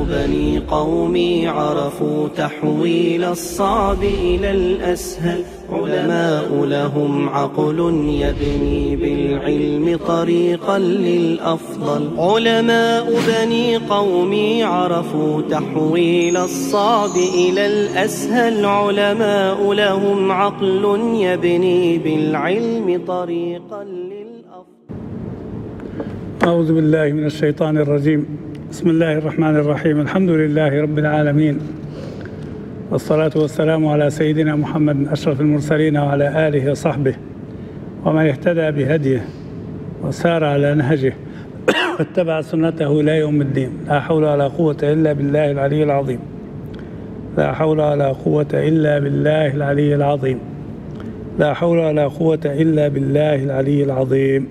بني قومي عرفوا تحويل الصعب إلى الأسهل، علماء لهم عقل يبني بالعلم طريقا للأفضل. علماء بني قومي عرفوا تحويل الصعب إلى الأسهل، علماء لهم عقل يبني بالعلم طريقا للأفضل. أعوذ بالله من الشيطان الرجيم. بسم الله الرحمن الرحيم. الحمد لله رب العالمين، والصلاة والسلام على سيدنا محمد أشرف المرسلين وعلى آله وصحبه ومن اهتدى بهديه وسار على نهجه واتبع سنته إلى يوم الدين. لا حول ولا قوة إلا بالله العلي العظيم. لا حول ولا قوة إلا بالله العلي العظيم. لا حول ولا قوة إلا بالله العلي العظيم.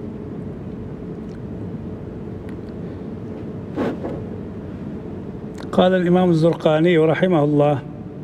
قال الإمام الزرقاني رحمه الله،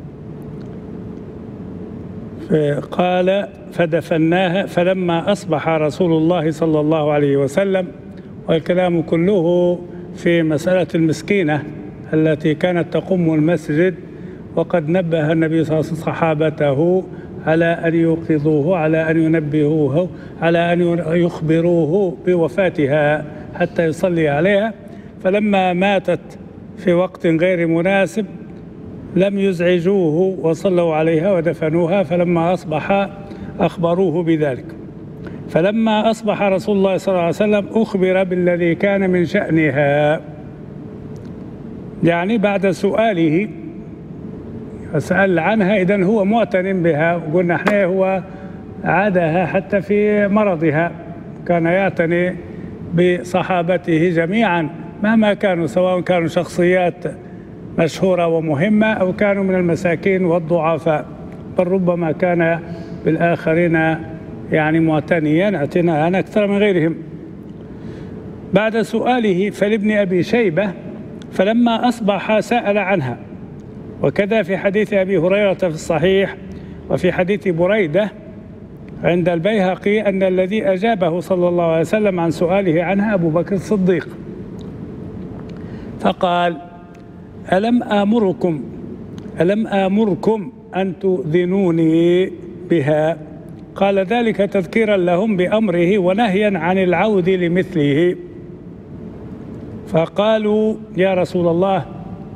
قال: فدفناها فلما أصبح رسول الله صلى الله عليه وسلم، والكلام كله في مسألة المسكينة التي كانت تقوم المسجد، وقد نبه النبي صلى الله عليه وسلم صحابته على أن يوقظوه، على أن ينبهوه، على أن يخبروه بوفاتها حتى يصلي عليها. فلما ماتت في وقت غير مناسب لم يزعجوه وصلوا عليها ودفنوها، فلما أصبح أخبروه بذلك. فلما أصبح رسول الله صلى الله عليه وسلم أخبر بالذي كان من شأنها، يعني بعد سؤاله فسأل عنها، إذن هو معتن بها. وقلنا احنا هو عادها حتى في مرضها، كان يعتني بصحابته جميعا مهما كانوا، سواء كانوا شخصيات مشهورة ومهمة أو كانوا من المساكين والضعفاء، بل ربما كان بالآخرين يعني معتنيا اعتناء أكثر من غيرهم. بعد سؤاله فلابن أبي شيبة فلما أصبح سأل عنها، وكذا في حديث أبي هريرة في الصحيح، وفي حديث بريدة عند البيهقي أن الذي أجابه صلى الله عليه وسلم عن سؤاله عنها أبو بكر الصديق، فقال: ألم آمركم أن تؤذنوني بها؟ قال: ذلك تذكيرا لهم بأمره ونهيا عن العود لمثله. فقالوا: يا رسول الله،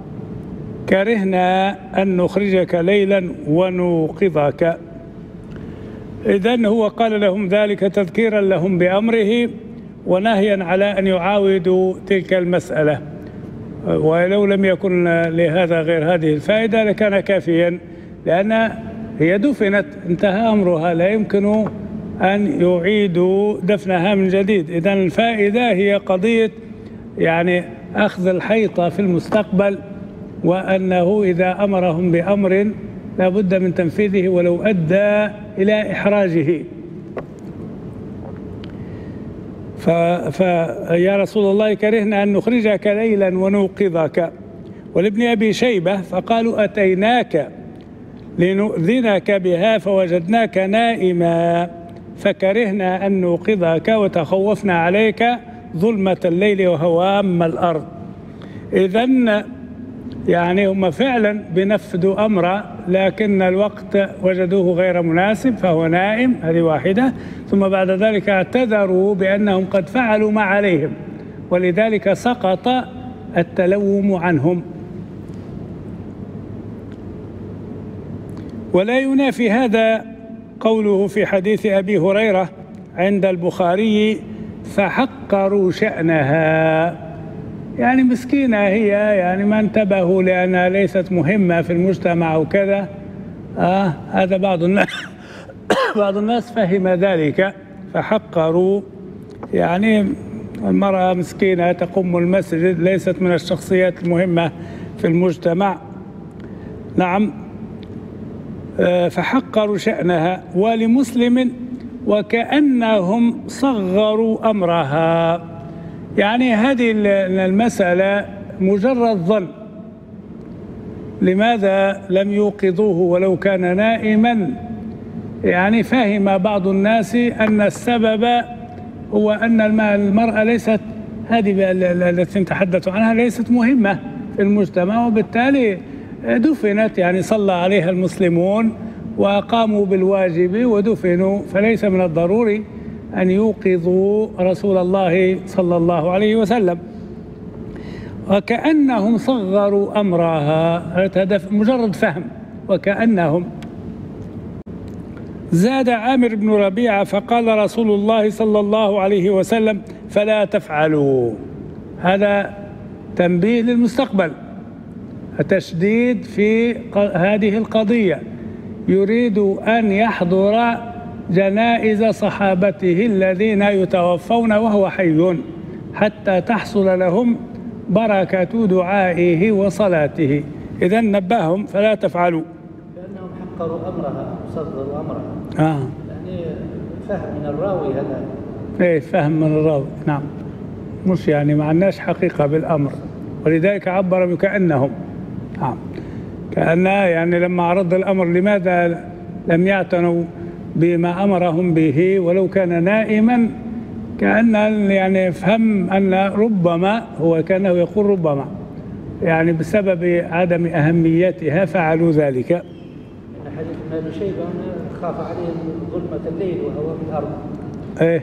كرهنا أن نخرجك ليلا ونوقظك. إذن هو قال لهم ذلك تذكيرا لهم بأمره ونهيا على أن يعاودوا تلك المسألة، ولو لم يكن لهذا غير هذه الفائدة لكان كافيا، لأن هي دفنت، انتهى أمرها، لا يمكن أن يعيدوا دفنها من جديد. إذن الفائدة هي قضية يعني أخذ الحيطة في المستقبل، وأنه إذا أمرهم بأمر لا بد من تنفيذه ولو أدى إلى إحراجه. فيا رسول الله، كرهنا أن نخرجك ليلا ونوقظك. ولابن أبي شيبة فقالوا: أتيناك لنؤذنك بها فوجدناك نائما فكرهنا أن نوقظك وتخوفنا عليك ظلمة الليل وهوام الأرض. إذن يعني هم فعلا بنفذوا أمره، لكن الوقت وجدوه غير مناسب فهو نائم، هذه واحدة. ثم بعد ذلك اعتذروا بأنهم قد فعلوا ما عليهم، ولذلك سقط التلوم عنهم. ولا ينافي هذا قوله في حديث أبي هريرة عند البخاري: فحقروا شأنها، يعني مسكينة هي، يعني ما انتبهوا لأنها ليست مهمة في المجتمع وكذا. هذا بعض الناس فهم ذلك، فحقروا يعني المرأة مسكينة تقوم المسجد، ليست من الشخصيات المهمة في المجتمع. نعم، فحقروا شأنها. ولمسلم: وكأنهم صغروا أمرها، يعني هذه المسألة مجرد ظن. لماذا لم يوقظوه ولو كان نائما؟ يعني فهم بعض الناس أن السبب هو أن المرأة ليست، هذه التي نتحدث عنها ليست مهمة في المجتمع، وبالتالي دفنت، يعني صلى عليها المسلمون وقاموا بالواجب ودفنوا، فليس من الضروري أن يوقظوا رسول الله صلى الله عليه وسلم. وكأنهم صغروا أمرها، هذا مجرد فهم، وكأنهم. زاد عامر بن ربيعة فقال رسول الله صلى الله عليه وسلم: فلا تفعلوا. هذا تنبيه للمستقبل، التشديد في هذه القضية، يريد أن يحضر جنائز صحابته الذين يتوفون وهو حي حتى تحصل لهم بركة دعائه وصلاته. إذن نبههم: فلا تفعلوا. كأنهم حقروا أمرها، صغروا أمرها. يعني فهم من الراوي هذا. إيه، فهم من الراوي، نعم، مش يعني ما عندناش حقيقة بالأمر، ولذلك عبر بكأنهم. نعم، كأن يعني لما عرض الأمر لماذا لم يعتنوا بما أمرهم به ولو كان نائما، كأن يعني فهم أن ربما، هو كأنه يقول ربما يعني بسبب عدم أهميتها فعلوا ذلك. إن حديث ابن شيبة خاف عليهم ظلمة الليل وهوام الأرض. إيه،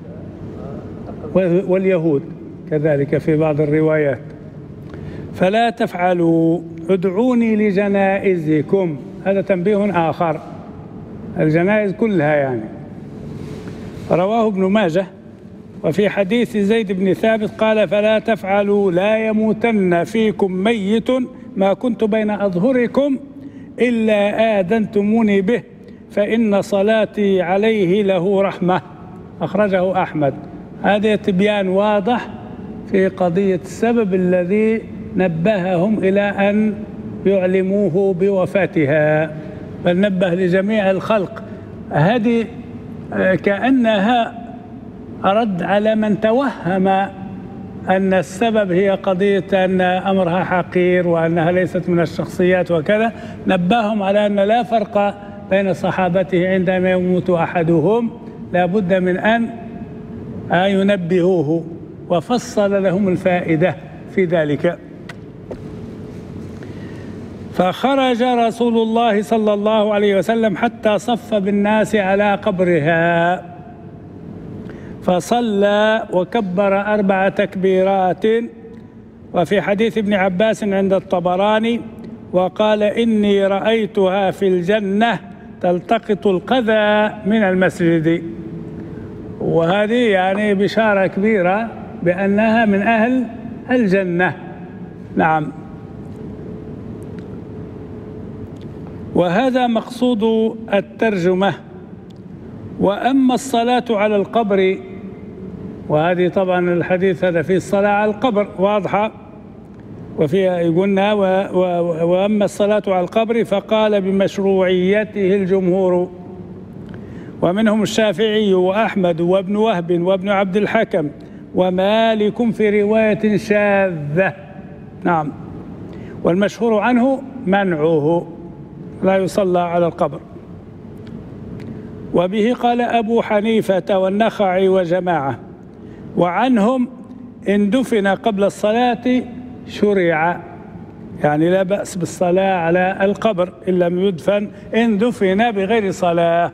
واليهود كذلك في بعض الروايات. فلا تفعلوا ادعوني لجنائزكم، هذا تنبيه آخر، الجنائز كلها يعني. رواه ابن ماجه. وفي حديث زيد بن ثابت قال: فلا تفعلوا لا يموتن فيكم ميت ما كنت بين أظهركم إلا آذنتموني به فإن صلاتي عليه له رحمة. أخرجه أحمد. هذا تبيان واضح في قضية السبب الذي نبههم إلى أن يعلموه بوفاتها، بل نبه لجميع الخلق. هذه كأنها رد على من توهم أن السبب هي قضية أن أمرها حقير وأنها ليست من الشخصيات وكذا. نبههم على أن لا فرق بين صحابته عندما يموت أحدهم، لا بد من أن ينبهوه، وفصل لهم الفائدة في ذلك. فخرج رسول الله صلى الله عليه وسلم حتى صف بالناس على قبرها، فصلى وكبر 4 تكبيرات. وفي حديث ابن عباس عند الطبراني: وقال: إني رأيتها في الجنة تلتقط القذى من المسجد. وهذه يعني بشارة كبيرة بأنها من أهل الجنة. نعم. وهذا مقصود الترجمة. وأما الصلاة على القبر، وهذه طبعا الحديث هذا فيه الصلاة على القبر واضحة، وفيها يقولنا: وأما الصلاة على القبر فقال بمشروعيته الجمهور، ومنهم الشافعي وأحمد وابن وهب وابن عبد الحكم ومالك في رواية شاذة. نعم. والمشهور عنه منعه، لا يصلى على القبر. وبه قال أبو حنيفة والنخعي وجماعة. وعنهم إن دفن قبل الصلاة شرع، يعني لا بأس بالصلاة على القبر إن لم يدفن، إن دفن بغير صلاة.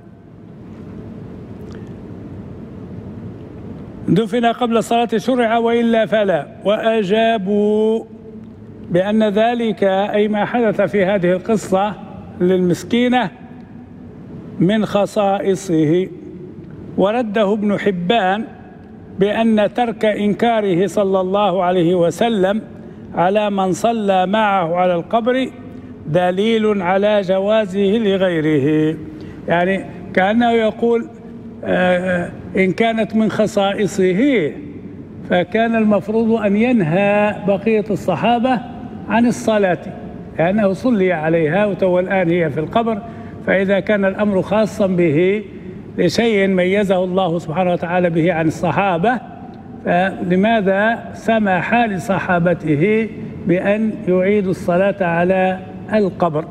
دفن قبل الصلاة شرع وإلا فلا. وأجابوا بأن ذلك أي ما حدث في هذه القصة للمسكينة من خصائصه. ورده ابن حبان بأن ترك إنكاره صلى الله عليه وسلم على من صلى معه على القبر دليل على جوازه لغيره، يعني كأنه يقول إن كانت من خصائصه فكان المفروض أن ينهى بقية الصحابة عن الصلاة، لأنه صلي عليها وتو الآن هي في القبر. فإذا كان الأمر خاصا به لشيء ميزه الله سبحانه وتعالى به عن الصحابة، فلماذا سمح لصحابته بأن يعيدوا الصلاة على القبر؟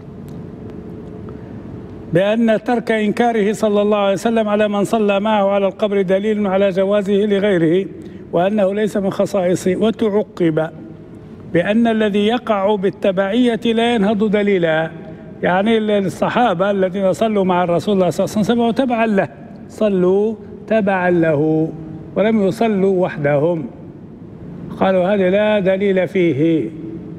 بأن ترك إنكاره صلى الله عليه وسلم على من صلى معه على القبر دليل على جوازه لغيره، وأنه ليس من خصائصه. وتعقب بأن الذي يقع بالتبعية لا ينهض دليلا. يعني الصحابة الذين صلوا مع الرسول الله صلى الله عليه وسلم تبعا له، صلوا تبعا له ولم يصلوا وحدهم. قالوا هذا لا دليل فيه،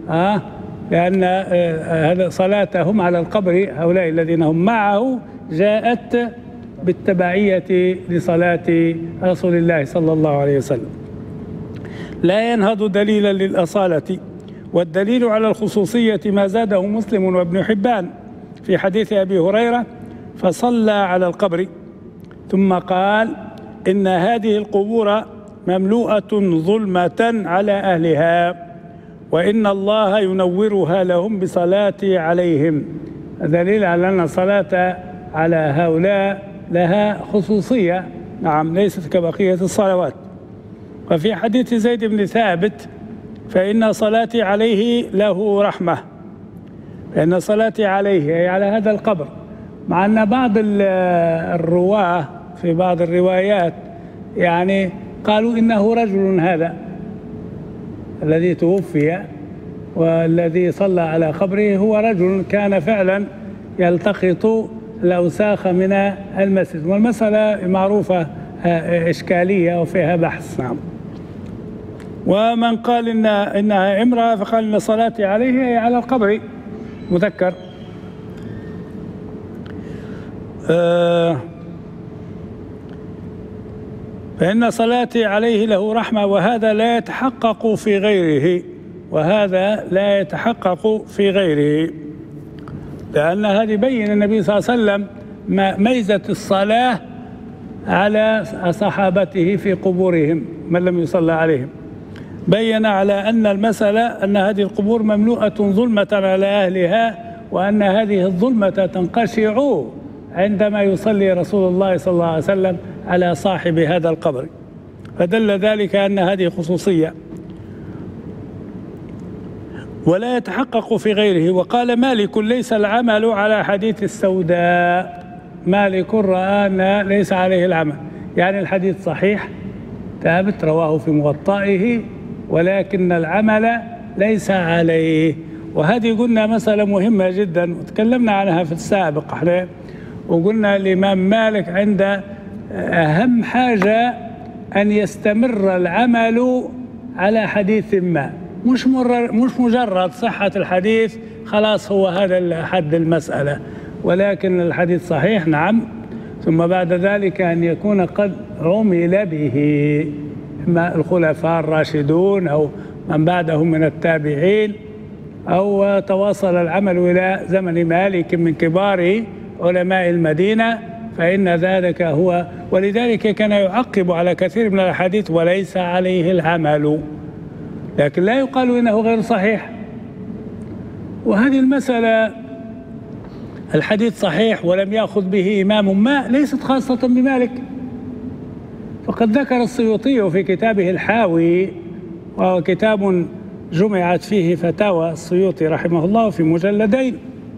لأن صلاتهم على القبر هؤلاء الذين هم معه جاءت بالتبعية لصلاة رسول الله صلى الله عليه وسلم. لا ينهض دليلا للأصالة. والدليل على الخصوصية ما زاده مسلم وابن حبان في حديث أبي هريرة: فصلى على القبر ثم قال: إن هذه القبور مملوءة ظلمة على أهلها وإن الله ينورها لهم بصلاتي عليهم. دليل على أن الصلاة على هؤلاء لها خصوصية، نعم، ليست كبقية الصلوات. وفي حديث زيد بن ثابت: فإن صلاتي عليه له رحمة، فإن صلاتي عليه أي على هذا القبر. مع أن بعض الرواة في بعض الروايات يعني قالوا إنه رجل هذا الذي توفي والذي صلى على قبره هو رجل كان فعلا يلتقط الأوساخ من المسجد، والمسألة معروفة إشكالية وفيها بحث. نعم. ومن قال إنها امرأة فقال إن صلاتي عليه هي على القبر مذكر. فإن صلاتي عليه له رحمة، وهذا لا يتحقق في غيره، وهذا لا يتحقق في غيره، لأن هذه بين النبي صلى الله عليه وسلم ميزة الصلاة على صحابته في قبورهم من لم يصلى عليهم. بين على أن المسألة أن هذه القبور مملوءة ظلمة على أهلها، وأن هذه الظلمة تنقشع عندما يصلي رسول الله صلى الله عليه وسلم على صاحب هذا القبر، فدل ذلك أن هذه خصوصية ولا يتحقق في غيره. وقال مالك: ليس العمل على حديث السوداء. مالك رأى أن ليس عليه العمل، يعني الحديث صحيح ثابت رواه في موطئه، ولكن العمل ليس عليه. وهذه قلنا مسألة مهمة جدا وتكلمنا عنها في السابق احنا، وقلنا الإمام مالك عند أهم حاجة أن يستمر العمل على حديث ما، مش مجرد صحة الحديث خلاص هو هذا حد المسألة، ولكن الحديث صحيح نعم، ثم بعد ذلك أن يكون قد عمل به إما الخلفاء الراشدون أو من بعدهم من التابعين، أو تواصل العمل إلى زمن مالك من كبار علماء المدينة، فإن ذلك هو. ولذلك كان يعقب على كثير من الأحاديث: وليس عليه العمل، لكن لا يقال إنه غير صحيح. وهذه المسألة الحديث صحيح ولم يأخذ به إمام ما ليست خاصة بمالك، فقد ذكر السيوطي في كتابه الحاوي، وهو كتاب جمعت فيه فتاوى السيوطي رحمه الله في مجلدين،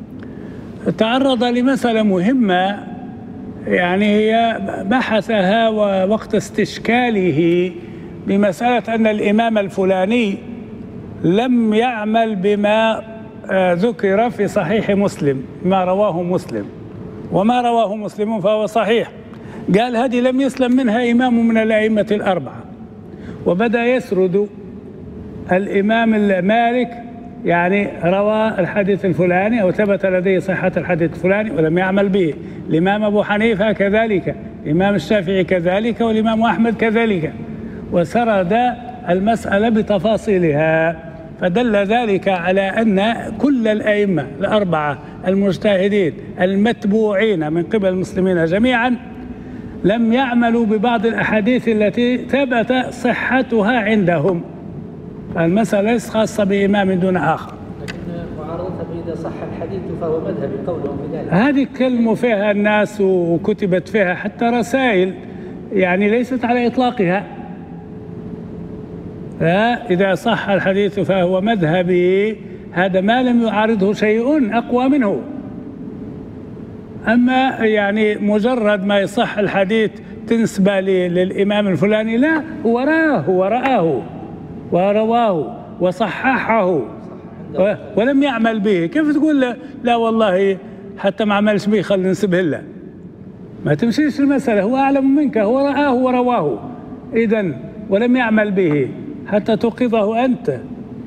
تعرض لمسألة مهمة يعني هي بحثها ووقت استشكاله بمسألة أن الإمام الفلاني لم يعمل بما ذكر في صحيح مسلم، ما رواه مسلم، وما رواه مسلم فهو صحيح. قال هذه لم يسلم منها إمام من الأئمة الأربعة، وبدأ يسرد الإمام مالك يعني روى الحديث الفلاني أو ثبت لديه صحة الحديث الفلاني ولم يعمل به، الإمام أبو حنيفة كذلك، الإمام الشافعي كذلك، والإمام أحمد كذلك، وسرد المسألة بتفاصيلها، فدل ذلك على أن كل الأئمة الأربعة المجتهدين المتبوعين من قبل المسلمين جميعا لم يعملوا ببعض الأحاديث التي ثبت صحتها عندهم، فالمسألة ليست خاصة بإمام دون آخر. لكن معارضتها بإذا صح الحديث فهو مذهبي قولهم بذلك، هذه كلمة فيها الناس وكتبت فيها حتى رسائل يعني ليست على إطلاقها. فإذا صح الحديث فهو مذهبي، هذا ما لم يعارضه شيء أقوى منه. أما يعني مجرد ما يصح الحديث تنسبة للإمام الفلاني، لا، هو رآه ورواه وصححه ولم يعمل به، كيف تقول لا والله حتى ما عملش به خلينا نسبه له؟ ما تمشيش المسألة. هو أعلم منك، هو رآه ورواه إذن ولم يعمل به حتى توقظه أنت.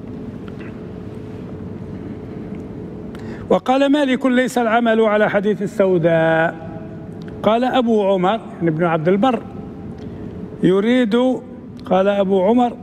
وقال مالك ليس العمل على حديث السوداء. قال أبو عمر يعني ابن عبد البر يريد، قال أبو عمر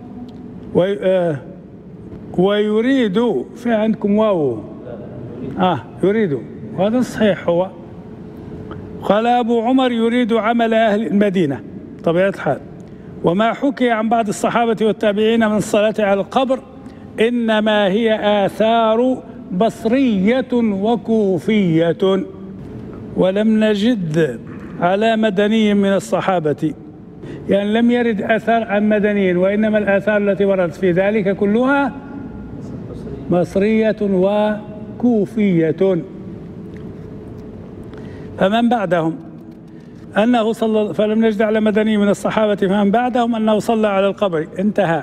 ويريد، في عندكم واو يريد، وهذا صحيح. هو قال أبو عمر يريد عمل أهل المدينة طبيعة الحال. وما حكي عن بعض الصحابة والتابعين من الصلاة على القبر إنما هي آثار بصرية وكوفية، ولم نجد على مدني من الصحابة، يعني لم يرد أثر عن مدني، وإنما الآثار التي وردت في ذلك كلها بصرية وكوفية. فمن بعدهم أنه صلى، فلم نجد على مدني من الصحابة فمن بعدهم أنه صلى على القبر، انتهى.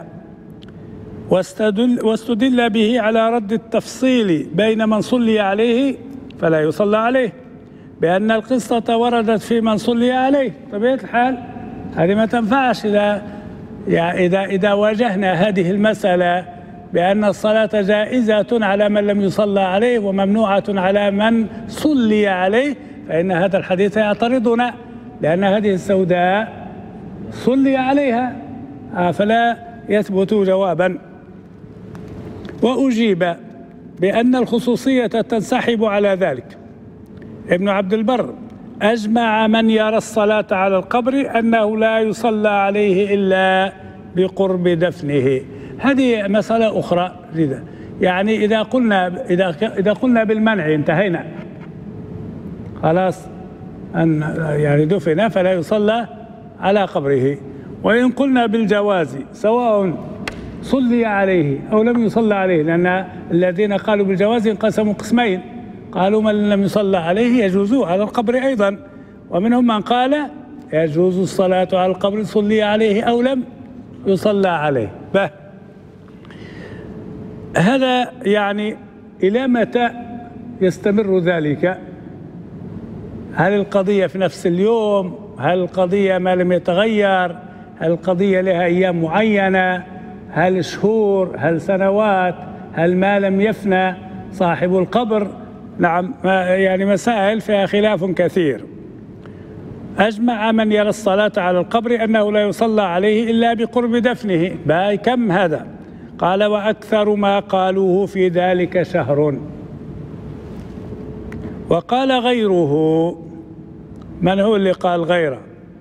واستدل به على رد التفصيل بين من صلي عليه فلا يصلى عليه، بأن القصة وردت في من صلي عليه. طبيعة الحال هذه ما تنفعش إذا واجهنا هذه المسألة بأن الصلاة جائزة على من لم يصلى عليه وممنوعة على من صلي عليه، فإن هذا الحديث يعترضنا، لأن هذه السوداء صلي عليها فلا يثبت جوابا. وأجيب بأن الخصوصية تنسحب على ذلك. ابن عبد البر أجمع من يرى الصلاة على القبر أنه لا يصلى عليه إلا بقرب دفنه. هذه مسألة أخرى جدا، يعني إذا قلنا بالمنع انتهينا خلاص، أن يعني دفن فلا يصلى على قبره. وإن قلنا بالجواز سواء صلي عليه أو لم يصلى عليه، لأن الذين قالوا بالجواز انقسموا قسمين، قالوا من لم يصلى عليه يجوز على القبر أيضا، ومنهم من قال يجوز الصلاة على القبر صلي عليه أو لم يصلى عليه. هذا يعني إلى متى يستمر ذلك؟ هل القضية في نفس اليوم؟ هل القضية ما لم يتغير؟ هل القضية لها أيام معينة؟ هل شهور؟ هل سنوات؟ هل ما لم يفنى صاحب القبر؟ نعم، يعني مسائل فيها خلاف كثير. أجمع من يرى الصلاة على القبر أنه لا يصلى عليه إلا بقرب دفنه. كم هذا؟ قال وأكثر ما قالوه في ذلك شهر. وقال غيره، من هو اللي قال غيره؟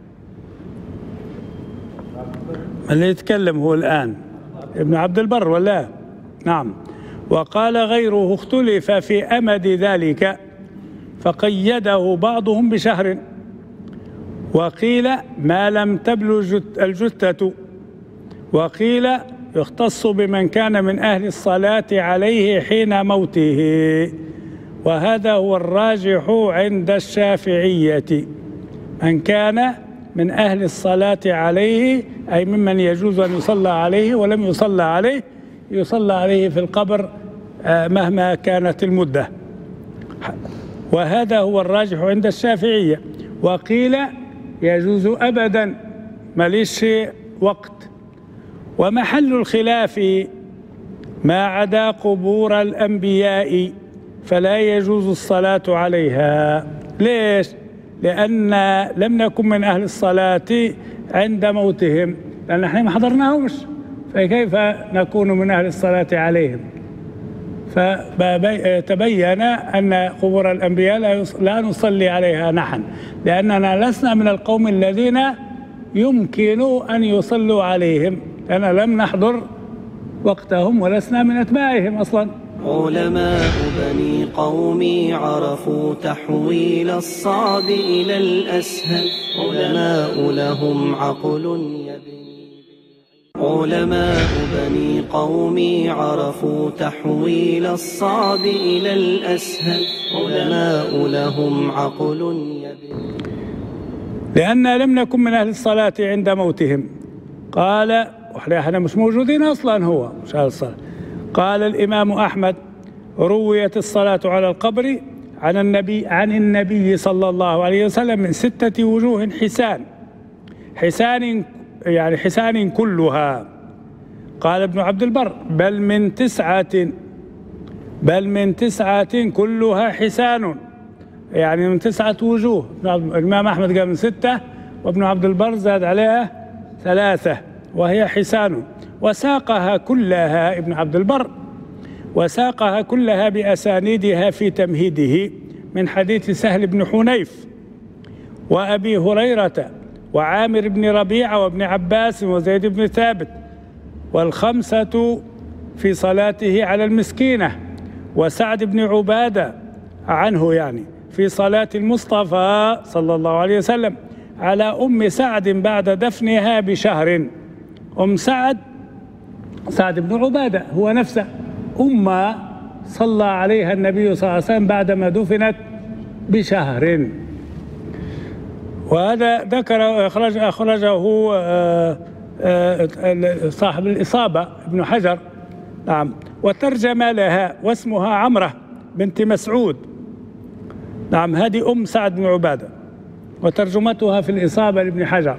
اللي يتكلم هو الآن ابن عبد البر ولا؟ نعم. وقال غيره اختلف في أمد ذلك فقيده بعضهم بشهر، وقيل ما لم تبلغ الجثة، وقيل يختص بمن كان من أهل الصلاة عليه حين موته، وهذا هو الراجح عند الشافعية. من كان من أهل الصلاة عليه أي ممن يجوز أن يصلى عليه ولم يصلى عليه، يصلى عليه في القبر مهما كانت المدة، وهذا هو الراجح عند الشافعية. وقيل يجوز أبدا ماليش وقت. ومحل الخلاف ما عدا قبور الأنبياء فلا يجوز الصلاة عليها. ليش؟ لأن لم نكن من أهل الصلاة عند موتهم، لأن نحن ما حضرناهمش، فكيف نكون من أهل الصلاة عليهم؟ فتبين أن قبور الأنبياء لا نصلي عليها نحن، لأننا لسنا من القوم الذين يمكن أن يصلوا عليهم، لأننا لم نحضر وقتهم ولسنا من أتباعهم أصلا. علماء بني قومي عرفوا تحويل الصعب إلى الأسهل، علماء لهم عقل يبني. علماء بني قومي عرفوا تحويل الصعب إلى الأسهل، علماء لهم عقل يبني. لأن لم نكن من أهل الصلاة عند موتهم. قال احنا مش موجودين أصلا، هو مش أهل الصلاة. قال الإمام أحمد: رويت الصلاة على القبر عن النبي صلى الله عليه وسلم من 6 وجوه حسان كلها. قال ابن عبد البر: بل من 9 كلها حسان، يعني من 9 وجوه. الإمام أحمد قال من 6، وابن عبد البر زاد عليها 3 وهي حسان. وساقها كلها ابن عبد البر بأسانيدها في تمهيده من حديث سهل بن حنيف وأبي هريرة وعامر بن ربيعة وابن عباس وزيد بن ثابت، والخمسة في صلاته على المسكينة، وسعد بن عبادة عنه يعني في صلاة المصطفى صلى الله عليه وسلم على أم سعد بعد دفنها بشهر. أم سعد بن عبادة هو نفسه أم صلى عليها النبي صلى الله عليه وسلم بعدما دفنت بشهر. وهذا أخرجه صاحب الإصابة ابن حجر. نعم. وترجم لها واسمها عمرة بنت مسعود. نعم، هذه أم سعد بن عبادة، وترجمتها في الإصابة لابن حجر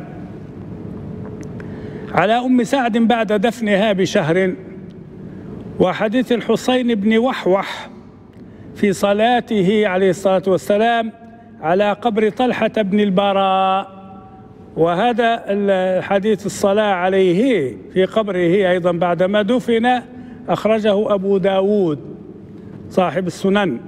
على أم سعد بعد دفنها بشهر. وحديث الحسين بن وحوح في صلاته عليه الصلاة والسلام على قبر طلحة بن البراء، وهذا الحديث الصلاة عليه في قبره أيضا بعدما دفن أخرجه أبو داود صاحب السنن.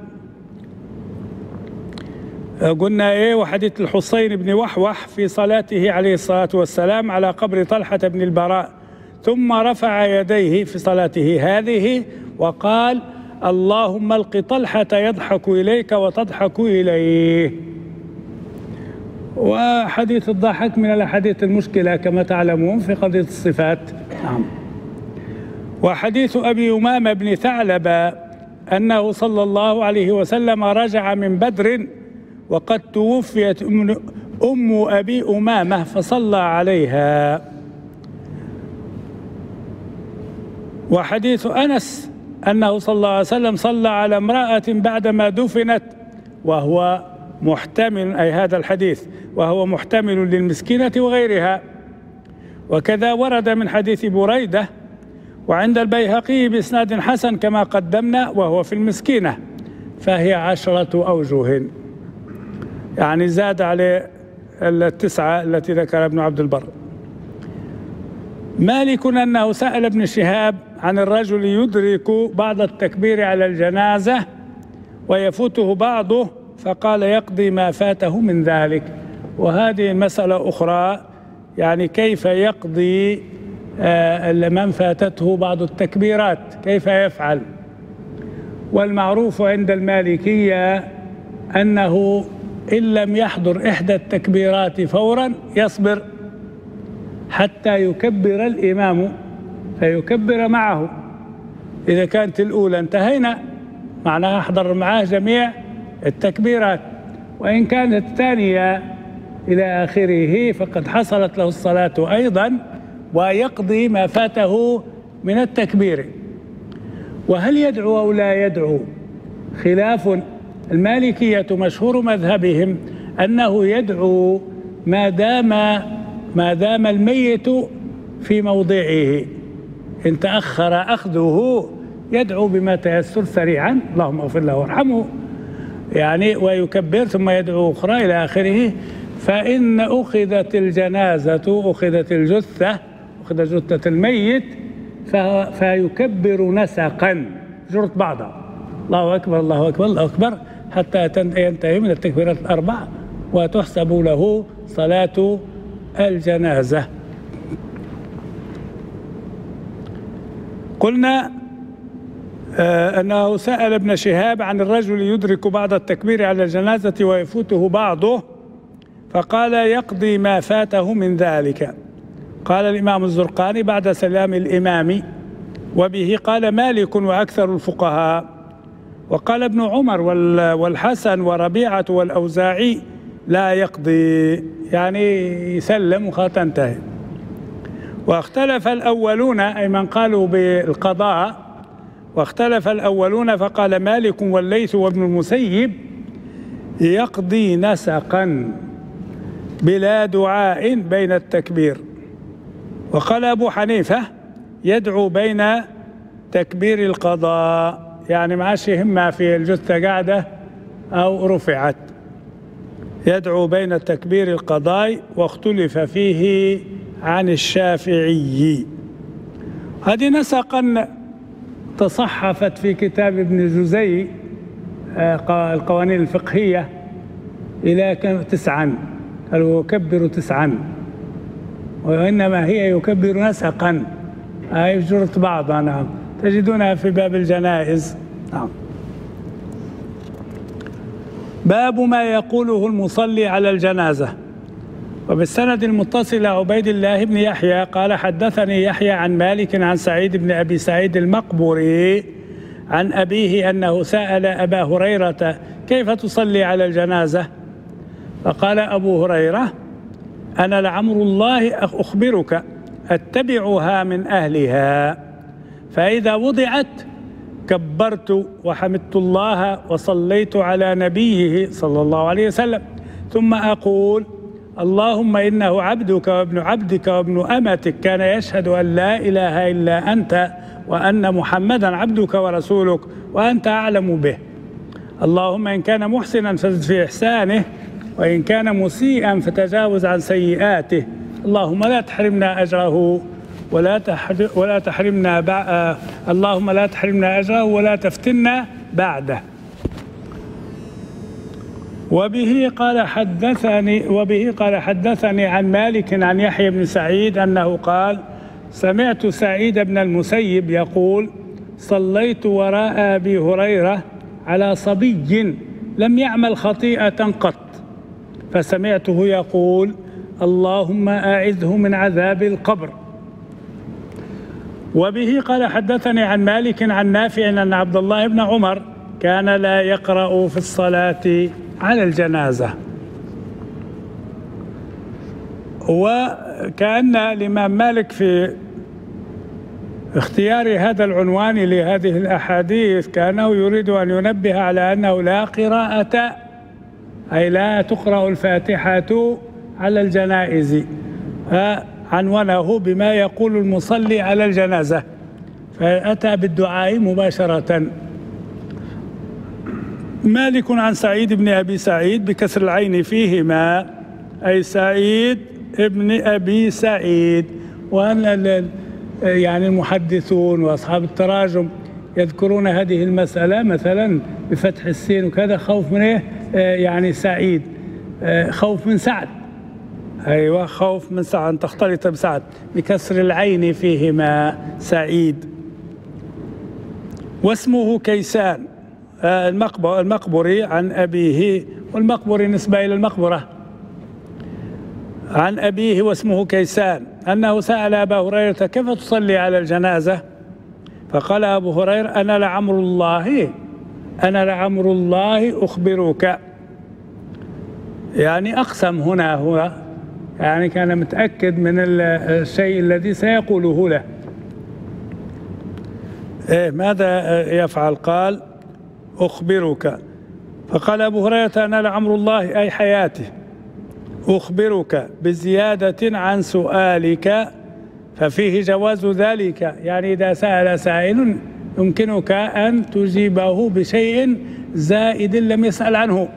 قلنا وحديث الحسين بن وحوح في صلاته عليه الصلاة والسلام على قبر طلحة بن البراء، ثم رفع يديه في صلاته هذه وقال: اللهم الق طلحة يضحك إليك وتضحك إليه. وحديث الضحك من الأحاديث المشكلة كما تعلمون في قضية الصفات. نعم. وحديث أبي أمامة بن ثعلبة أنه صلى الله عليه وسلم رجع من بدر وقد توفيت أم أبي أمامة فصلى عليها. وحديث أنس أنه صلى الله عليه وسلم صلى على امرأة بعدما دفنت وهو محتمل، أي هذا الحديث وهو محتمل للمسكينة وغيرها. وكذا ورد من حديث بريدة وعند البيهقي بإسناد حسن كما قدمنا وهو في المسكينة، فهي 10 أوجه، يعني زاد عليه 9 التي ذكر ابن عبد البر. مالك أنه سأل ابن شهاب عن الرجل يدرك بعض التكبير على الجنازة ويفوته بعضه، فقال: يقضي ما فاته من ذلك. وهذه مسألة أخرى، يعني كيف يقضي من فاتته بعض التكبيرات، كيف يفعل؟ والمعروف عند المالكية أنه إن لم يحضر إحدى التكبيرات فورا يصبر حتى يكبر الإمام فيكبر معه. إذا كانت الأولى انتهينا، معناها أحضر معاه جميع التكبيرات، وإن كانت الثانية إلى آخره فقد حصلت له الصلاة أيضا ويقضي ما فاته من التكبير. وهل يدعو أو لا يدعو؟ خلاف. المالكية مشهور مذهبهم أنه يدعو ما دام الميت في موضعه، إن تأخر أخذه يدعو بما تيسر سريعا: اللهم اغفر له وارحمه، يعني ويكبر ثم يدعو أخرى إلى آخره. فإن أخذت الجنازة، أخذت جثة الميت فيكبر نسقا، جرت بعضها، الله أكبر الله أكبر الله أكبر، حتى ينتهي من التكبيرات 4، وتحسب له صلاة الجنازة. قلنا أنه سأل ابن شهاب عن الرجل يدرك بعض التكبير على الجنازة ويفوته بعضه، فقال: يقضي ما فاته من ذلك. قال الإمام الزرقاني بعد سلام الإمام، وبه قال مالك وأكثر الفقهاء. وقال ابن عمر والحسن وربيعة والأوزاعي: لا يقضي، يعني يسلم واختلف الأولون فقال مالك والليث وابن المسيب يقضي نسقا بلا دعاء بين التكبير. وقال أبو حنيفة يدعو بين تكبير القضاء، يعني ما عادش يهمها في الجثة قاعدة أو رفعت، يدعو بين تكبير القضاء. واختلف فيه عن الشافعي. هذه نسقا تصحفت في كتاب ابن جزي القوانين الفقهية إلى 9، قالوا يكبر 9، وإنما هي يكبر نسقا، هي جرت بعضها. نعم، تجدونها في باب الجنائز. نعم. باب ما يقوله المصلي على الجنازة. وبالسند المتصل عبيد الله بن يحيى قال حدثني يحيى عن مالك عن سعيد بن أبي سعيد المقبري عن أبيه أنه سأل أبا هريرة كيف تصلي على الجنازة؟ فقال أبو هريرة أنا لعمر الله أخبرك أتبعها من أهلها، فإذا وضعت كبرت وحمدت الله وصليت على نبيه صلى الله عليه وسلم، ثم أقول اللهم إنه عبدك وابن عبدك وابن أمتك كان يشهد أن لا إله إلا أنت وأن محمدا عبدك ورسولك وأنت أعلم به. اللهم إن كان محسنا فزد في إحسانه، وإن كان مسيئا فتجاوز عن سيئاته. اللهم لا تحرمنا أجره ولا تحرمنا اللهم لا تحرمنا أجره ولا تفتنا بعده. وبه قال حدثني عن مالك عن يحيى بن سعيد أنه قال سمعت سعيد بن المسيب يقول صليت وراء أبي هريرة على صبي لم يعمل خطيئة قط، فسمعته يقول اللهم أعذه من عذاب القبر. وبه قال حدثني عن مالك عن نافع أن عبد الله بن عمر كان لا يقرأ في الصلاة على الجنازة. وكأن الإمام مالك في اختيار هذا العنوان لهذه الأحاديث كأنه يريد أن ينبه على أنه لا قراءة، أي لا تقرأ الفاتحة على الجنائز، فعنونه بما يقول المصلي على الجنازة، فأتى بالدعاء مباشرة. مالك عن سعيد بن أبي سعيد بكسر العين فيهما، أي سعيد ابن أبي سعيد. وأن يعني المحدثون وأصحاب التراجم يذكرون هذه المسألة مثلا بفتح السين وكذا، خوف من إيه؟ يعني سعيد، خوف من سعد، أيوة خوف من سعد أن تختلط بسعد، بكسر العين فيهما سعيد. واسمه كيسان المقبري عن أبيه، والمقبري نسبة إلى المقبرة، عن أبيه واسمه كيسان أنه سأل أبا هريرة كيف تصلي على الجنازة؟ فقال أبو هريرة أنا لعمر الله أخبرك، يعني أقسم هنا هو، يعني كان متأكد من الشيء الذي سيقوله له. ماذا يفعل؟ قال أخبرك. فقال أبو هريرة أنا لعمر الله أي حياته أخبرك بزيادة عن سؤالك ففيه جواز ذلك، يعني إذا سأل سائل يمكنك أن تجيبه بشيء زائد لم يسأل عنه.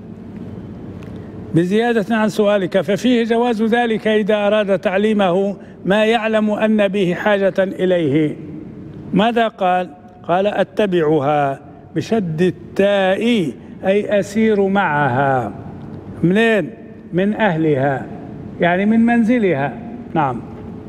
بزيادة عن سؤالك ففيه جواز ذلك إذا أراد تعليمه ما يعلم أن به حاجة إليه. ماذا قال؟ قال أتبعها بشد التاء أي أسير معها. منين؟ من أهلها، يعني من منزلها. نعم،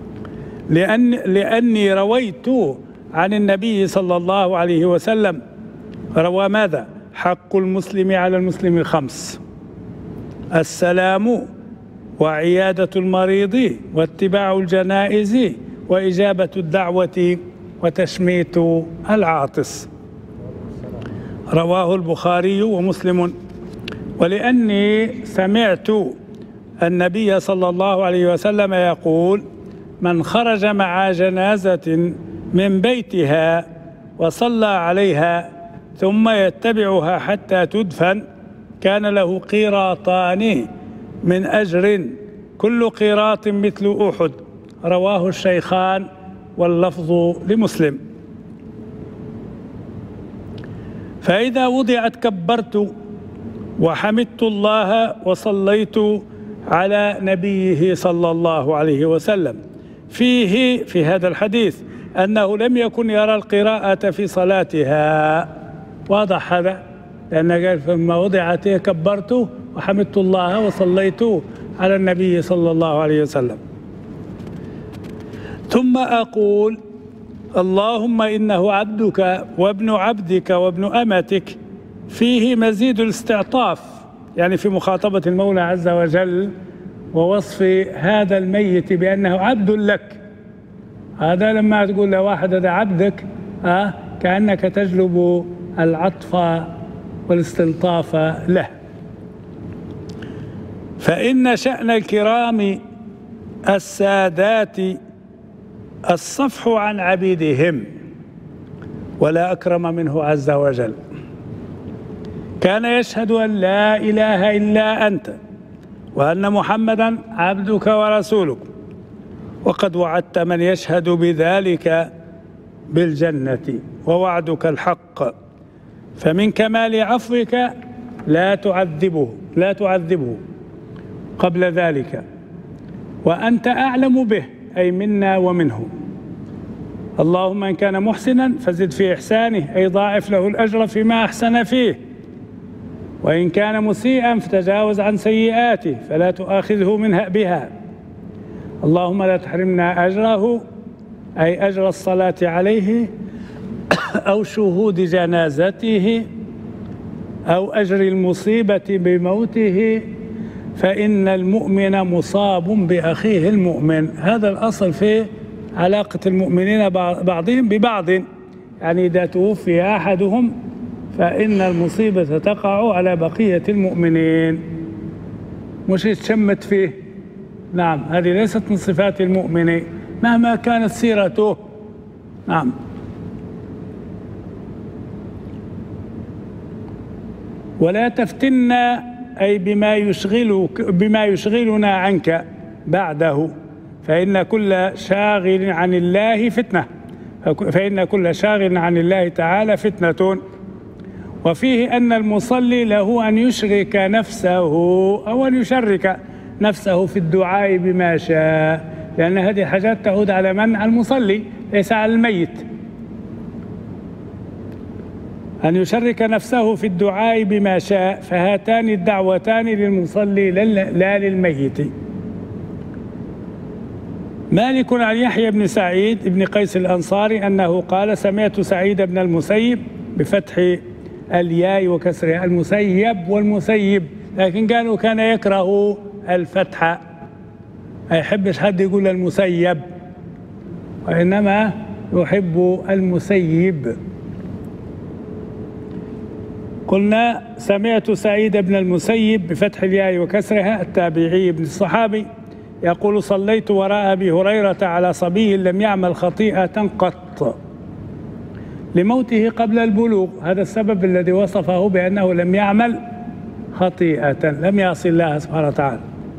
لأني رويت عن النبي صلى الله عليه وسلم، روى ماذا؟ حق المسلم على المسلم 5: السلام وعيادة المريض واتباع الجنائز وإجابة الدعوة وتشميت العاطس. رواه البخاري ومسلم. ولأني سمعت النبي صلى الله عليه وسلم يقول من خرج مع جنازة من بيتها وصلى عليها ثم يتبعها حتى تدفن كان له قيراطان من أجر كل قيراط مثل أحد. رواه الشيخان واللفظ لمسلم. فإذا وضعت كبرت وحمدت الله وصليت على نبيه صلى الله عليه وسلم. في هذا الحديث أنه لم يكن يرى القراءة في صلاتها. واضح هذا؟ لأن قال فلما وضعت كبرت وحمدت الله وصليت على النبي صلى الله عليه وسلم. ثم أقول اللهم إنه عبدك وابن عبدك وابن أمتك. فيه مزيد الاستعطاف، يعني في مخاطبة المولى عز وجل ووصف هذا الميت بأنه عبد لك. هذا لما تقول لواحد هذا عبدك كأنك تجلب العطف والاستلطاف له. فإن شأن الكرام السادات الصفح عن عبيدهم، ولا أكرم منه عز وجل. كان يشهد أن لا إله إلا أنت وأن محمدا عبدك ورسولك، وقد وعدت من يشهد بذلك بالجنة ووعدك الحق. فمن كمال عفوك لا تعذبه قبل ذلك، وأنت أعلم به، أي منا ومنه. اللهم إن كان محسنا فزد في إحسانه، أي ضاعف له الأجر فيما أحسن فيه. وإن كان مسيئا فتجاوز عن سيئاته فلا تؤاخذه بها. اللهم لا تحرمنا أجره، أي أجر الصلاة عليه أو شهود جنازته أو أجر المصيبة بموته، فإن المؤمن مصاب بأخيه المؤمن. هذا الأصل في علاقة المؤمنين بعضهم ببعض، يعني إذا توفي أحدهم فإن المصيبة تقع على بقية المؤمنين، مش يتشمت فيه. نعم، هذه ليست من صفات المؤمن مهما كانت سيرته. نعم. ولا تفتنا، أي بما يشغلنا عنك بعده، فإن كل شاغل عن الله فتنة، فإن كل شاغل عن الله تعالى فتنة. وفيه أن المصلي له أن يشرك نفسه أو أن يشرك نفسه في الدعاء بما شاء، لأن هذه الحاجات تعود على من؟ على المصلي، ليس على الميت. أن يشرك نفسه في الدعاء بما شاء، فهاتان الدعوتان للمصلي لا للميت. مالك عن يحيى بن سعيد بن قيس الأنصاري أنه قال سمعت سعيد بن المسيب بفتح الياء وكسرها، المسيب والمسيب، لكن قالوا كان يكره الفتح، ما يحبش حد يقول المسيب، وإنما يحب المسيب. قلنا سمعت سعيد بن المسيب بفتح الياء وكسرها التابعي ابن الصحابي يقول صليت وراء أبي هريرة على صبي لم يعمل خطيئة قط لموته قبل البلوغ. هذا السبب الذي وصفه بأنه لم يعمل خطيئة، لم يعصي الله سبحانه وتعالى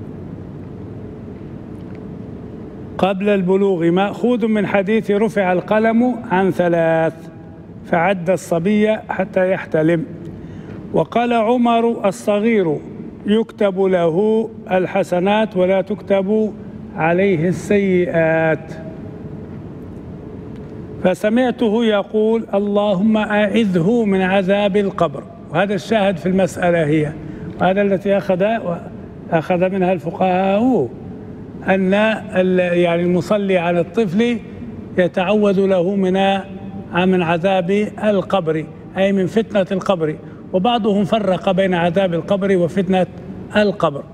قبل البلوغ، مأخوذ من حديث رفع القلم عن 3 فعد الصبي حتى يحتلم. وقال عمر الصغير يكتب له الحسنات ولا تكتب عليه السيئات. فسمعته يقول اللهم أعذه من عذاب القبر، وهذا الشاهد في المسألة هي، وهذا التي أخذ منها الفقهاء، أن يعني المصلي على الطفل يتعوذ له من عذاب القبر، أي من فتنة القبر. وبعضهم فرق بين عذاب القبر وفتنة القبر.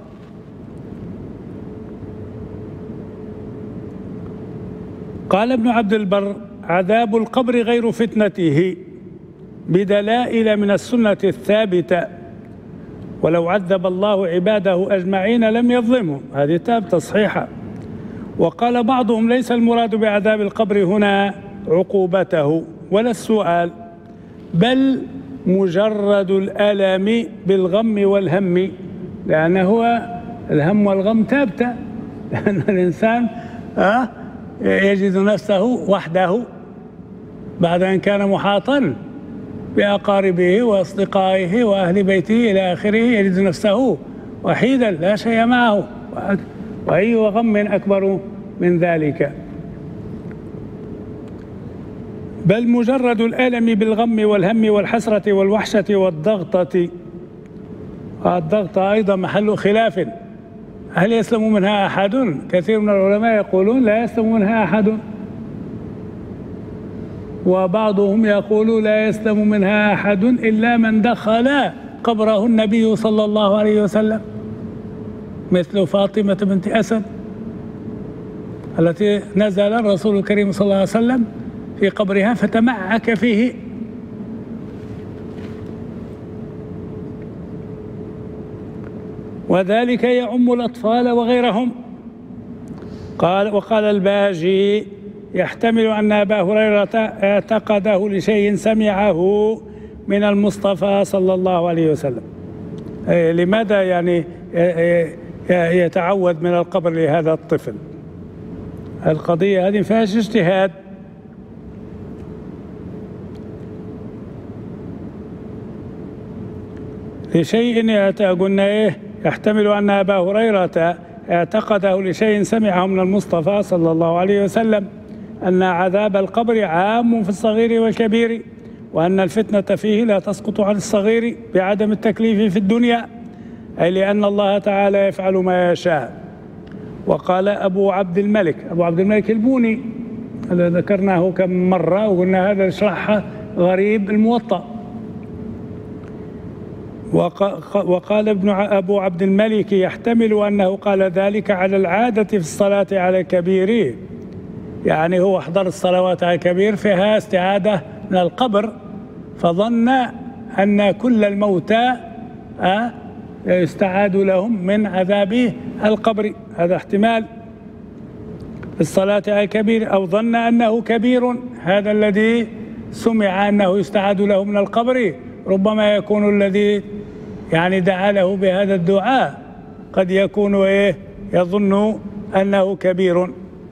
قال ابن عبد البر عذاب القبر غير فتنته بدلائل من السنة الثابتة، ولو عذب الله عباده أجمعين لم يظلمهم، هذه تاب تصحيحة. وقال بعضهم ليس المراد بعذاب القبر هنا عقوبته، ولا السؤال، بل مجرد الألم بالغم والهم، لأن هو الهم والغم ثابتة، لأن الإنسان يجد نفسه وحده بعد أن كان محاطا بأقاربه وأصدقائه وأهل بيته إلى آخره، يجد نفسه وحيدا لا شيء معه، وأي غم أكبر من ذلك. بل مجرد الألم بالغم والهم والحسرة والوحشة والضغطة. الضغطة أيضا محل خلاف، هل يسلم منها أحد؟ كثير من العلماء يقولون لا يسلم منها أحد، وبعضهم يقول لا يسلم منها أحد إلا من دخل قبره النبي صلى الله عليه وسلم، مثل فاطمة بنت أسد التي نزل الرسول الكريم صلى الله عليه وسلم في قبرها فتمعك فيه. وذلك يعم الأطفال وغيرهم. وقال الباجي: يحتمل أن أبا هريرة اعتقده لشيء سمعه من المصطفى صلى الله عليه وسلم. لماذا يعني يتعوذ من القبر لهذا الطفل؟ القضية هذه فيهاش اجتهاد. لشيء قلنا يحتمل أن أبا هريرة اعتقده لشيء سمعه من المصطفى صلى الله عليه وسلم أن عذاب القبر عام في الصغير والكبير، وأن الفتنة فيه لا تسقط عن الصغير بعدم التكليف في الدنيا، أي لأن الله تعالى يفعل ما يشاء. وقال أبو عبد الملك البوني الذي ذكرناه كم مرة وقلنا هذا شرح غريب الموطأ. وقال أبو عبد الملك: يحتمل أنه قال ذلك على العادة في الصلاة على الكبير، يعني هو أحضر الصلوات على الكبير فيها استعادة من القبر، فظن أن كل الموتى يستعاد لهم من عذاب القبر، هذا احتمال في الصلاة على الكبير. أو ظن أنه كبير، هذا الذي سمع أنه يستعاد له من القبر ربما يكون الذي يعني دعا له بهذا الدعاء قد يكون يظن أنه كبير.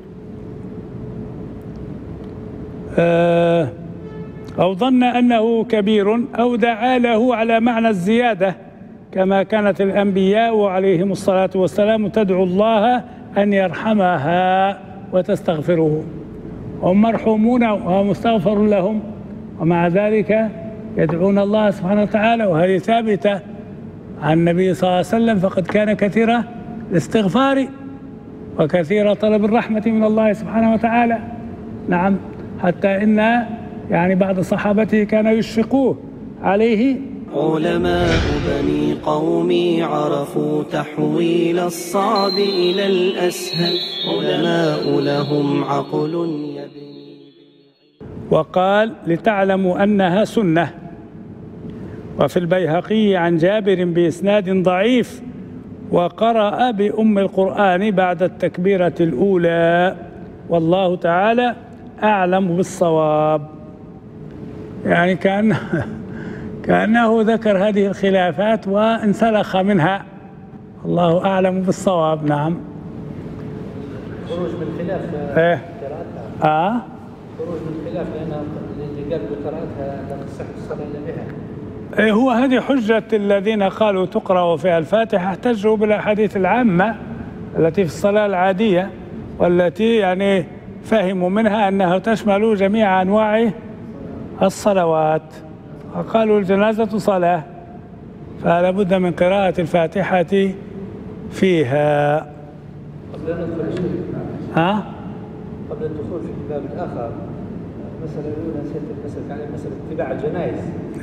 أو ظن أنه كبير، أو دعا له على معنى الزيادة، كما كانت الأنبياء عليهم الصلاة والسلام تدعو الله أن يرحمها وتستغفره، هم مرحومون ومستغفر لهم، ومع ذلك يدعون الله سبحانه وتعالى، وهذه ثابتة عن النبي صلى الله عليه وسلم، فقد كان كثير الاستغفار وكثير طلب الرحمة من الله سبحانه وتعالى. نعم، حتى إن يعني بعض صحابته كانوا يشفقوه عليه. علماء بني قومي عرفوا تحويل الصعب إلى الأسهل، علماء لهم عقل يبني. وقال: لتعلموا أنها سنة. وفي البيهقي عن جابر بإسناد ضعيف: وقرأ بأم القرآن بعد التكبيرة الأولى، والله تعالى أعلم بالصواب. يعني كأنه ذكر هذه الخلافات وانسلخ منها، الله أعلم بالصواب. نعم. خروج من خلاف قراءتها. خروج من خلاف لأن اللي قال بقراءتها لا تصح الصلاة إلا بها. هو هذه حجة الذين قالوا تقرأ فيها الفاتحة، احتجوا بالأحاديث العامة التي في الصلاة العادية، والتي يعني فهموا منها أنها تشمل جميع أنواع الصلوات، وقالوا الجنازة صلاة، فلا بد من قراءة الفاتحة فيها. قبل أن ندخل قبل الدخول في الباب الآخر، مسألة الأولى نسيت مسألة اتباع الجنائز.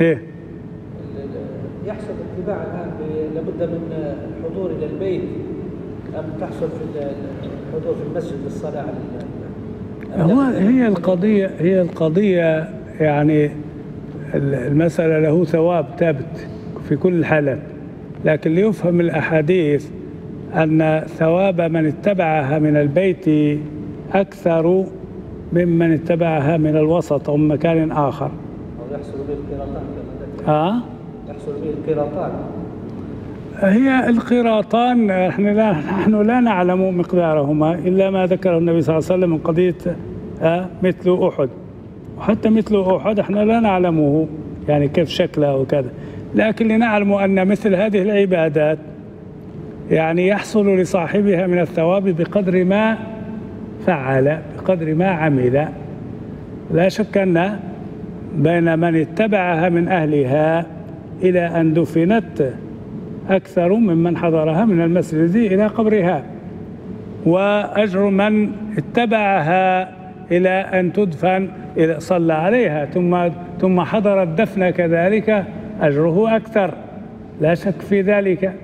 يحصل اتباع الآن لابد من الحضور إلى البيت أم تحصل في الحضور في المسجد للصلاة على هي القضية يعني المسألة له ثواب ثابت في كل الحالات، لكن ليفهم الأحاديث أن ثواب من اتبعها من البيت أكثر ممن اتبعها من الوسط أو من مكان آخر. أو يحصل به القراطان كما ذكر. يحصل به القراطان. هي القراطان نحن لا نعلم مقدارهما إلا ما ذكره النبي صلى الله عليه وسلم من قضية مثل أحد، وحتى مثل أحد احنا لا نعلمه يعني كيف شكله وكذا، لكن لنعلم أن مثل هذه العبادات يعني يحصل لصاحبها من الثواب بقدر ما فعل، بقدر ما عمل. لا شك أن بين من اتبعها من أهلها إلى أن دفنت أكثر ممن حضرها من المسجد إلى قبرها، وأجر من اتبعها إلى أن تدفن إذا صلى عليها ثم حضر الدفن كذلك أجره أكثر، لا شك في ذلك.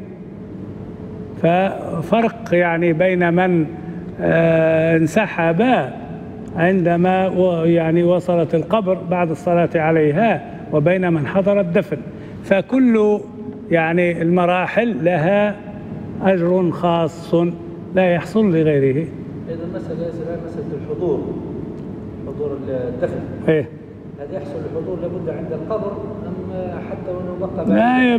ففرق يعني بين من انسحب عندما يعني وصلت القبر بعد الصلاة عليها وبين من حضر الدفن، فكل يعني المراحل لها أجر خاص لا يحصل لغيره. إذا مسألة الحضور، حضور الدفن، هذا يحصل الحضور لابد عند القبر أم حتى ولو بقى بعد؟ لا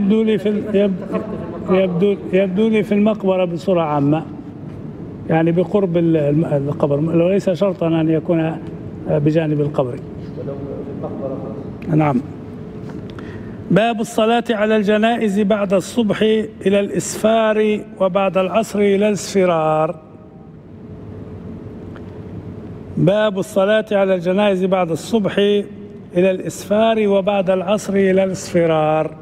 يبدو لي في المقبرة بصورة عامة، يعني بقرب القبر، وليس شرطا أن يكون بجانب القبر. ولو في المقبرة خلاص. نعم. باب الصلاة على الجنائز بعد الصبح إلى الإسفار وبعد العصر إلى الاصفرار. باب الصلاة على الجنائز بعد الصبح إلى الإسفار وبعد العصر إلى الاصفرار.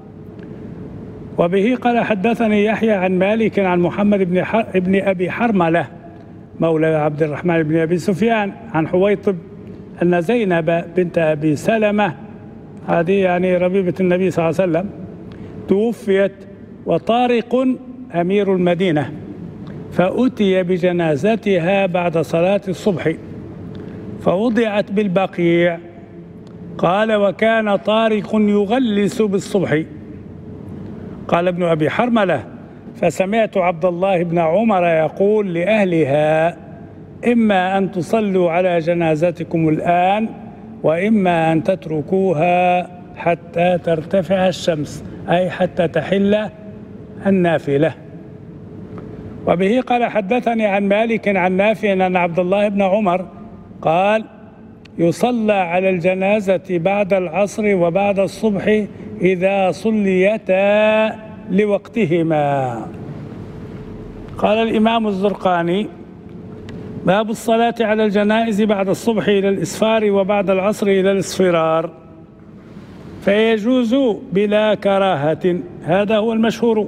وبه قال حدثني يحيى عن مالك عن محمد بن أبي حرملة مولى عبد الرحمن بن أبي سفيان عن حويطب أن زينب بنت أبي سلمة، هذه يعني ربيبة النبي صلى الله عليه وسلم، توفيت وطارق أمير المدينة، فأتي بجنازتها بعد صلاة الصبح فوضعت بالبقيع. قال وكان طارق يغلس بالصبح. قال ابن أبي حرملة فسمعت عبد الله بن عمر يقول لأهلها إما أن تصلوا على جنازتكم الآن وإما أن تتركوها حتى ترتفع الشمس، أي حتى تحل النافلة. وبه قال حدثني عن مالك عن نافع أن عبد الله بن عمر قال يصلى على الجنازة بعد العصر وبعد الصبح إذا صليتا لوقتهما. قال الإمام الزرقاني باب الصلاة على الجنائز بعد الصبح إلى الإسفار وبعد العصر إلى الاصفرار، فيجوز بلا كراهة، هذا هو المشهور.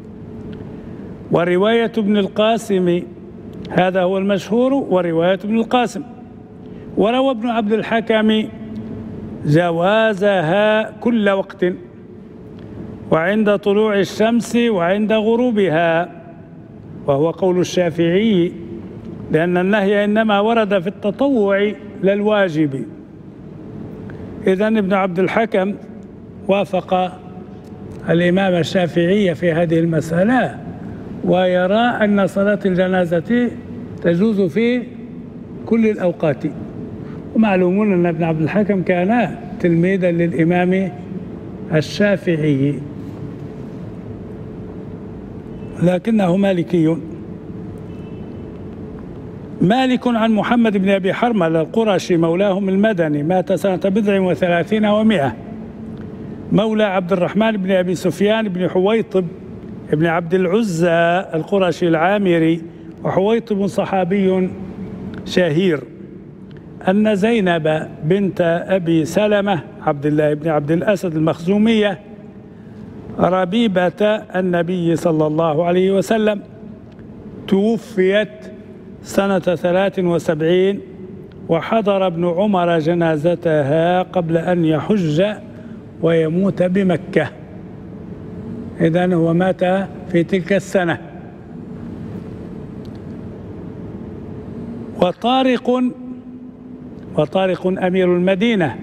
ورواية ابن القاسم، هذا هو المشهور ورواية ابن القاسم. وروى ابن عبد الحكم جوازها كل وقت وعند طلوع الشمس وعند غروبها، وهو قول الشافعي، لأن النهي إنما ورد في التطوع لا الواجب. إذن ابن عبد الحكم وافق الإمام الشافعي في هذه المسألة، ويرى أن صلاة الجنازة تجوز في كل الأوقات. ومعلومون أن ابن عبد الحكم كان تلميذا للإمام الشافعي لكنه مالكي. مالك عن محمد بن أبي حرملة القرشي مولاهم المدني، مات سنة 37 و100، مولى عبد الرحمن بن أبي سفيان بن حويطب بن عبد العزى القرشي العامري، وحويطب صحابي شهير، أن زينب بنت أبي سلمة عبد الله بن عبد الأسد المخزومية ربيبة النبي صلى الله عليه وسلم توفيت سنة 73، وحضر ابن عمر جنازتها قبل أن يحج ويموت بمكة. إذن هو مات في تلك السنة. وطارق أمير المدينة،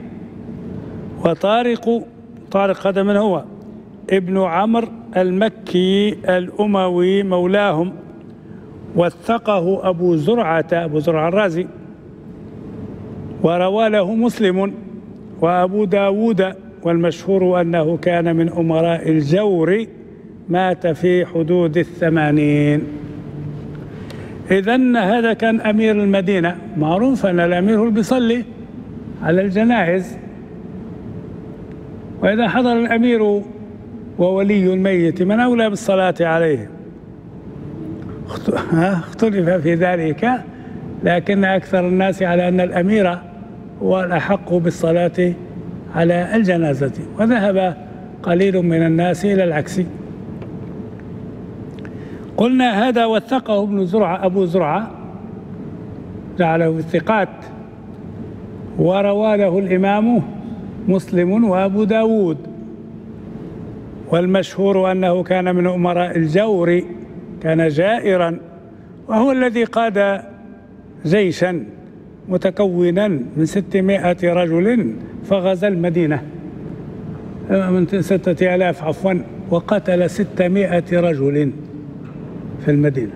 طارق هذا من هو؟ ابن عمرو المكي الأموي مولاهم، وثقه أبو زرعة الرازي. وروى له مسلم وأبو داود، والمشهور أنه كان من أمراء الجور، مات في حدود 80. إذن هذا كان أمير المدينة. معروف أن الأمير هو اللي بيصلي على الجنائز، وإذا حضر الأمير وولي الميت من أولى بالصلاة عليه؟ اختلف في ذلك، لكن أكثر الناس على أن الأمير هو الأحق بالصلاة على الجنازة، وذهب قليل من الناس إلى العكس. قلنا هذا وثقه ابن زرعة، أبو زرعة جعله الثقات، وروى له الإمام مسلم وأبو داود، والمشهور أنه كان من أمراء الجور، كان جائرا، وهو الذي قاد جيشا متكونا من 600 رجل فغزا المدينة، من 6000 عفوا، وقتل 600 رجل في المدينة.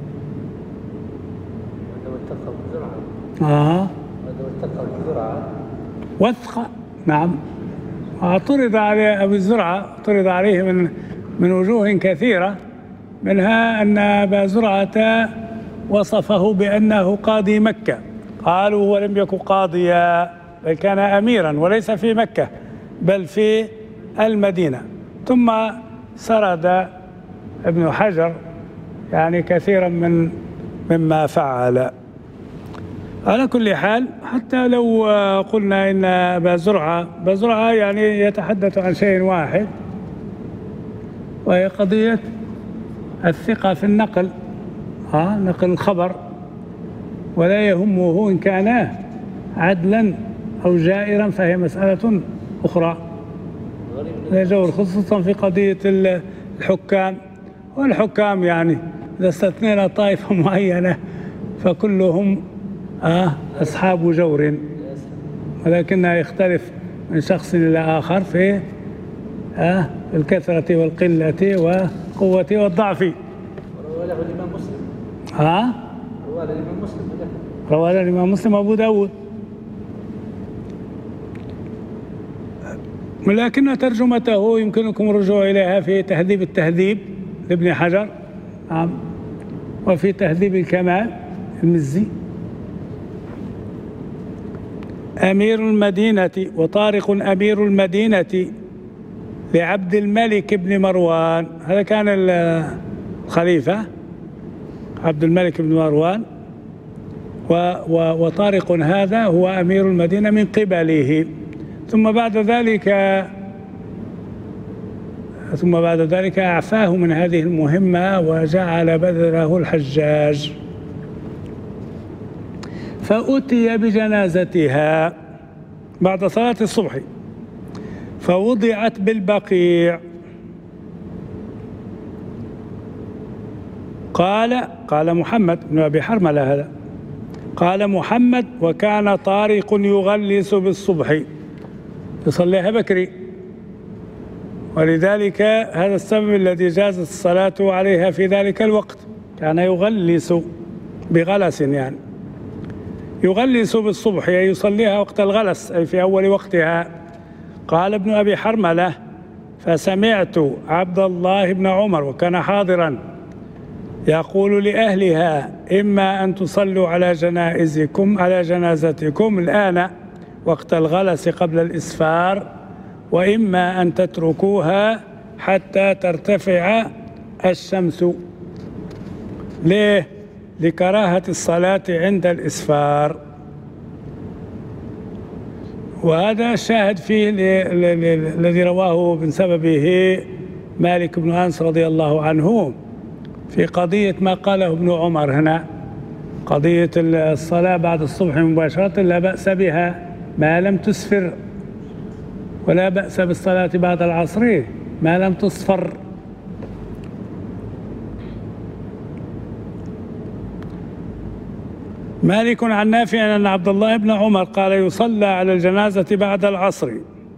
وثق، نعم. اعترض على أبي زرعة، اعترض عليه من وجوه كثيرة، منها أن أبا زرعة وصفه بأنه قاضي مكة، قالوا هو لم يكن قاضيا بل كان أميرا، وليس في مكة بل في المدينة. ثم سرد ابن حجر يعني كثيرا مما فعل. على كل حال، حتى لو قلنا إن أبا زرعة يعني يتحدث عن شيء واحد، وهي قضية الثقة في النقل، نقل الخبر، ولا يهمه إن كان عدلا أو جائرا، فهي مسألة أخرى لا جور، خصوصا في قضية الحكام. والحكام يعني إذا استثنينا طائفة معينة فكلهم أصحاب جور، ولكنها يختلف من شخص إلى آخر في الكثرة والقلة والقوة والضعف. روى له الإمام مسلم. روى له الإمام مسلم. روى له الإمام مسلم وأبو داود. ولكن ترجمته يمكنكم الرجوع إليها في تهذيب التهذيب لابن حجر، وفي تهذيب الكمال المزي. أمير المدينة، وطارق أمير المدينة لعبد الملك بن مروان، هذا كان الخليفة عبد الملك بن مروان، وطارق هذا هو أمير المدينة من قبله. ثم بعد ذلك أعفاه من هذه المهمة وجعل بدله الحجاج، فأتي بجنازتها بعد صلاة الصبح فوضعت بالبقيع. قال محمد بن أبي حرملة هذا، قال محمد: وكان طارق يغلس بالصبح، يصليها بكري، ولذلك هذا السبب الذي جازت الصلاة عليها في ذلك الوقت، كان يغلس بغلس، يعني يغلس بالصبح، أي يصليها وقت الغلس، أي في أول وقتها. قال ابن أبي حرملة: فسمعت عبد الله بن عمر، وكان حاضرا، يقول لأهلها: إما أن تصلوا على جنازتكم الآن وقت الغلس قبل الإسفار، وإما أن تتركوها حتى ترتفع الشمس. ليه؟ لكراهة الصلاة عند الإسفار. وهذا الشاهد فيه الذي رواه من سببه مالك بن أنس رضي الله عنه في قضية ما قاله ابن عمر هنا، قضية الصلاة بعد الصبح مباشرة لا بأس بها ما لم تسفر، ولا بأس بالصلاة بعد العصر ما لم تصفر. مالك عن نافع أن عبد الله بن عمر قال: يصلى على الجنازة بعد العصر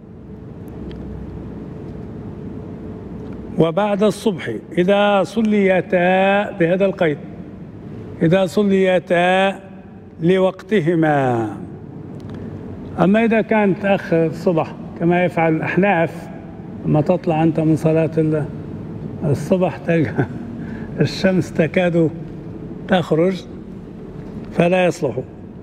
وبعد الصبح إذا صليتا، بهذا القيد، إذا صليتا لوقتهما. أما إذا كان تأخر الصبح كما يفعل الأحناف، لما تطلع أنت من صلاة الصبح تلقى الشمس تكاد تخرج فلا يصلح.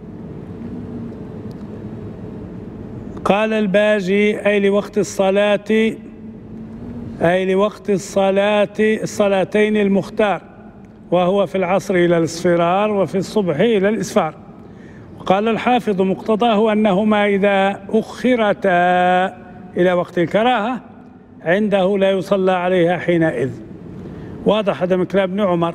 قال الباجي أي لوقت الصلاة، أي لوقت الصلاتين المختار، وهو في العصر إلى الإصفرار وفي الصبح إلى الإسفار. قال الحافظ مقتضاه أنهما إذا أخرتا إلى وقت الكراهة عنده لا يصلى عليها حينئذ. واضح هذا من كلام ابن عمر.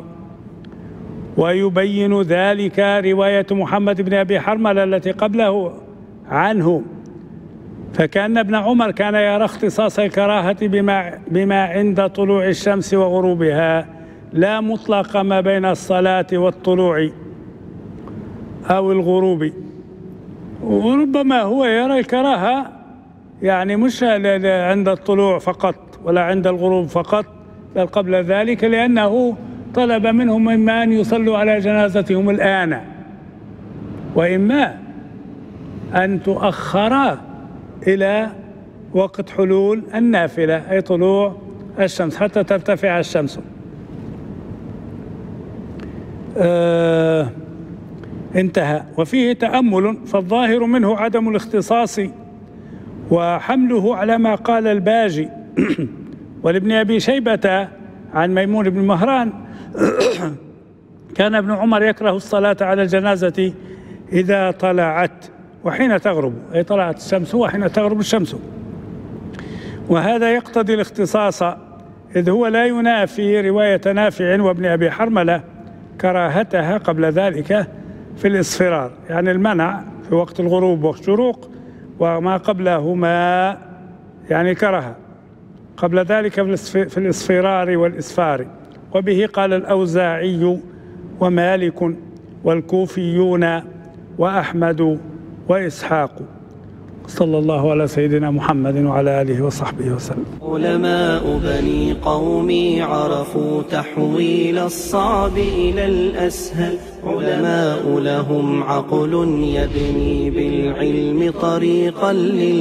ويبين ذلك رواية محمد بن أبي حرملة التي قبله عنه، فكأن ابن عمر كان يرى اختصاص الكراهة بما عند طلوع الشمس وغروبها، لا مطلق ما بين الصلاة والطلوع أو الغروب. وربما هو يرى الكراهة يعني مش عند الطلوع فقط ولا عند الغروب فقط، بل قبل ذلك، لأنه طلب منهم إما أن يصلوا على جنازتهم الآن، وإما أن تؤخر إلى وقت حلول النافلة أي طلوع الشمس حتى ترتفع الشمس. انتهى. وفيه تأمل، فالظاهر منه عدم الاختصاص وحمله على ما قال الباجي ولابن أبي شيبة عن ميمون بن مهران كان ابن عمر يكره الصلاة على الجنازة إذا طلعت وحين تغرب، أي طلعت الشمس وحين تغرب الشمس. وهذا يقتضي الاختصاص، إذ هو لا ينافي رواية نافع وابن أبي حرملة كراهتها قبل ذلك في الإصفرار، يعني المنع في وقت الغروب والشروق، وما قبلهما يعني كره قبل ذلك في الإصفرار والإسفار. وبه قال الأوزاعي ومالك والكوفيون وأحمد وإسحاق. صلى الله على سيدنا محمد وعلى آله وصحبه وسلم. علماء بني قومي عرفوا تحويل الصعب إلى الأسهل، علماء لهم عقل يبني بالعلم طريقا